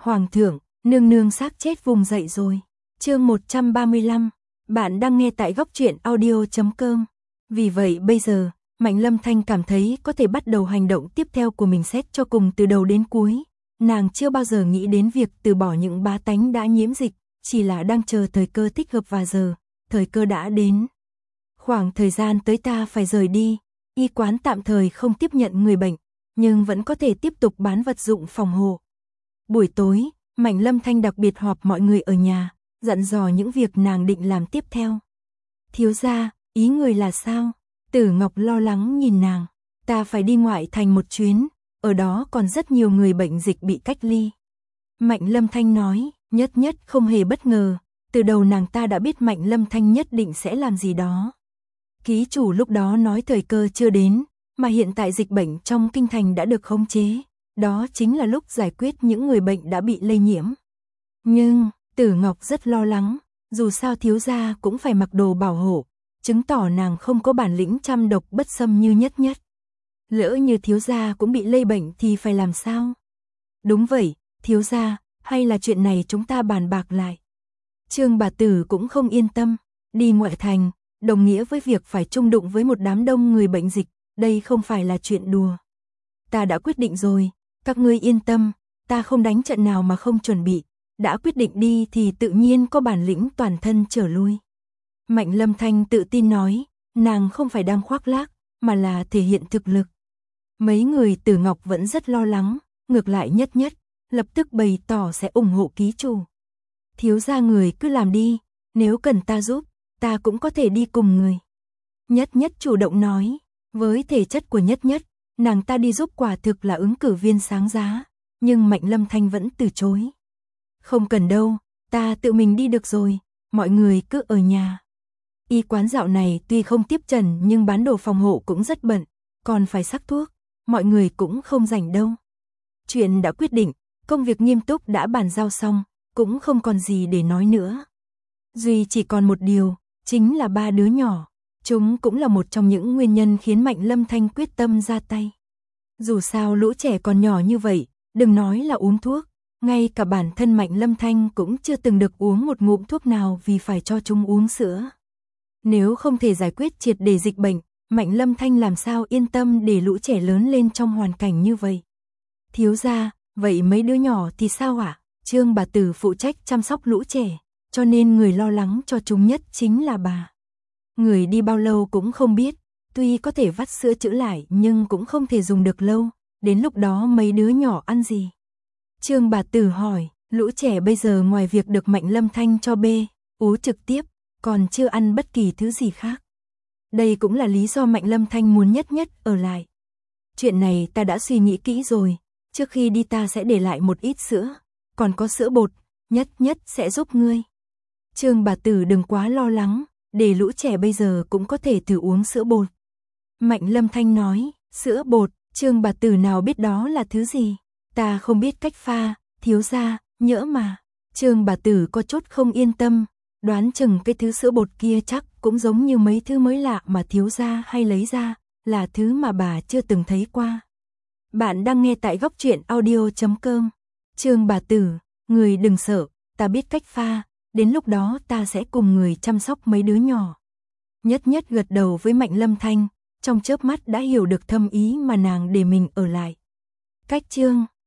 Hoàng thượng, nương nương xác chết vùng dậy rồi. Chương 135, bạn đang nghe tại góc truyện audio.com. Vì vậy bây giờ, Mạnh Lâm Thanh cảm thấy có thể bắt đầu hành động tiếp theo của mình xét cho cùng từ đầu đến cuối. Nàng chưa bao giờ nghĩ đến việc từ bỏ những bá tánh đã nhiễm dịch, chỉ là đang chờ thời cơ thích hợp và giờ, thời cơ đã đến. Khoảng thời gian tới ta phải rời đi, y quán tạm thời không tiếp nhận người bệnh, nhưng vẫn có thể tiếp tục bán vật dụng phòng hộ. Buổi tối, Mạnh Lâm Thanh đặc biệt họp mọi người ở nhà, dặn dò những việc nàng định làm tiếp theo. Thiếu gia, ý người là sao? Tử Ngọc lo lắng nhìn nàng. Ta phải đi ngoại thành một chuyến, ở đó còn rất nhiều người bệnh dịch bị cách ly. Mạnh Lâm Thanh nói, nhất không hề bất ngờ, từ đầu nàng ta đã biết Mạnh Lâm Thanh nhất định sẽ làm gì đó. Ký chủ lúc đó nói thời cơ chưa đến, mà hiện tại dịch bệnh trong kinh thành đã được khống chế, đó chính là lúc giải quyết những người bệnh đã bị lây nhiễm. Nhưng, Tử Ngọc rất lo lắng, dù sao thiếu gia cũng phải mặc đồ bảo hộ, chứng tỏ nàng không có bản lĩnh trăm độc bất xâm như nhất. Lỡ như thiếu gia cũng bị lây bệnh thì phải làm sao? Đúng vậy, thiếu gia, hay là chuyện này chúng ta bàn bạc lại. Trương bà tử cũng không yên tâm, đi ngoại thành, đồng nghĩa với việc phải chung đụng với một đám đông người bệnh dịch, đây không phải là chuyện đùa. Ta đã quyết định rồi, các ngươi yên tâm, ta không đánh trận nào mà không chuẩn bị, đã quyết định đi thì tự nhiên có bản lĩnh toàn thân trở lui. Mạnh Lâm Thanh tự tin nói, nàng không phải đang khoác lác, mà là thể hiện thực lực. Mấy người Tử Ngọc vẫn rất lo lắng, ngược lại nhất lập tức bày tỏ sẽ ủng hộ ký chủ. Thiếu gia người cứ làm đi, nếu cần ta giúp, ta cũng có thể đi cùng người. Nhất chủ động nói, với thể chất của nhất, nàng ta đi giúp quả thực là ứng cử viên sáng giá, nhưng Mạnh Lâm Thanh vẫn từ chối. Không cần đâu, ta tự mình đi được rồi, mọi người cứ ở nhà. Y quán dạo này tuy không tiếp trần nhưng bán đồ phòng hộ cũng rất bận, còn phải sắc thuốc, mọi người cũng không rảnh đâu. Chuyện đã quyết định, công việc nghiêm túc đã bàn giao xong, cũng không còn gì để nói nữa. Duy chỉ còn một điều, chính là 3 đứa nhỏ, chúng cũng là một trong những nguyên nhân khiến Mạnh Lâm Thanh quyết tâm ra tay. Dù sao lũ trẻ còn nhỏ như vậy, đừng nói là uống thuốc, ngay cả bản thân Mạnh Lâm Thanh cũng chưa từng được uống một ngụm thuốc nào vì phải cho chúng uống sữa. Nếu không thể giải quyết triệt để dịch bệnh, Mạnh Lâm Thanh làm sao yên tâm để lũ trẻ lớn lên trong hoàn cảnh như vậy. Thiếu gia, vậy mấy đứa nhỏ thì sao ạ? Trương bà tử phụ trách chăm sóc lũ trẻ, cho nên người lo lắng cho chúng nhất chính là bà. Người đi bao lâu cũng không biết, tuy có thể vắt sữa chữa lại nhưng cũng không thể dùng được lâu, đến lúc đó mấy đứa nhỏ ăn gì? Trương bà tử hỏi, lũ trẻ bây giờ ngoài việc được Mạnh Lâm Thanh cho bê, ú trực tiếp, còn chưa ăn bất kỳ thứ gì khác. Đây cũng là lý do Mạnh Lâm Thanh muốn nhất ở lại. Chuyện này ta đã suy nghĩ kỹ rồi, trước khi đi ta sẽ để lại một ít sữa, còn có sữa bột, nhất sẽ giúp ngươi. Trương bà tử đừng quá lo lắng, để lũ trẻ bây giờ cũng có thể thử uống sữa bột. Mạnh Lâm Thanh nói, sữa bột, Trương bà tử nào biết đó là thứ gì? Ta không biết cách pha, thiếu gia, nhỡ mà. Trương bà tử có chút không yên tâm, đoán chừng cái thứ sữa bột kia chắc cũng giống như mấy thứ mới lạ mà thiếu gia hay lấy ra, là thứ mà bà chưa từng thấy qua. Bạn đang nghe tại góc truyện audio.com. Trương bà tử, người đừng sợ, ta biết cách pha, đến lúc đó ta sẽ cùng người chăm sóc mấy đứa nhỏ. Nhất gật đầu với Mạnh Lâm Thanh, trong chớp mắt đã hiểu được thâm ý mà nàng để mình ở lại. Cách chương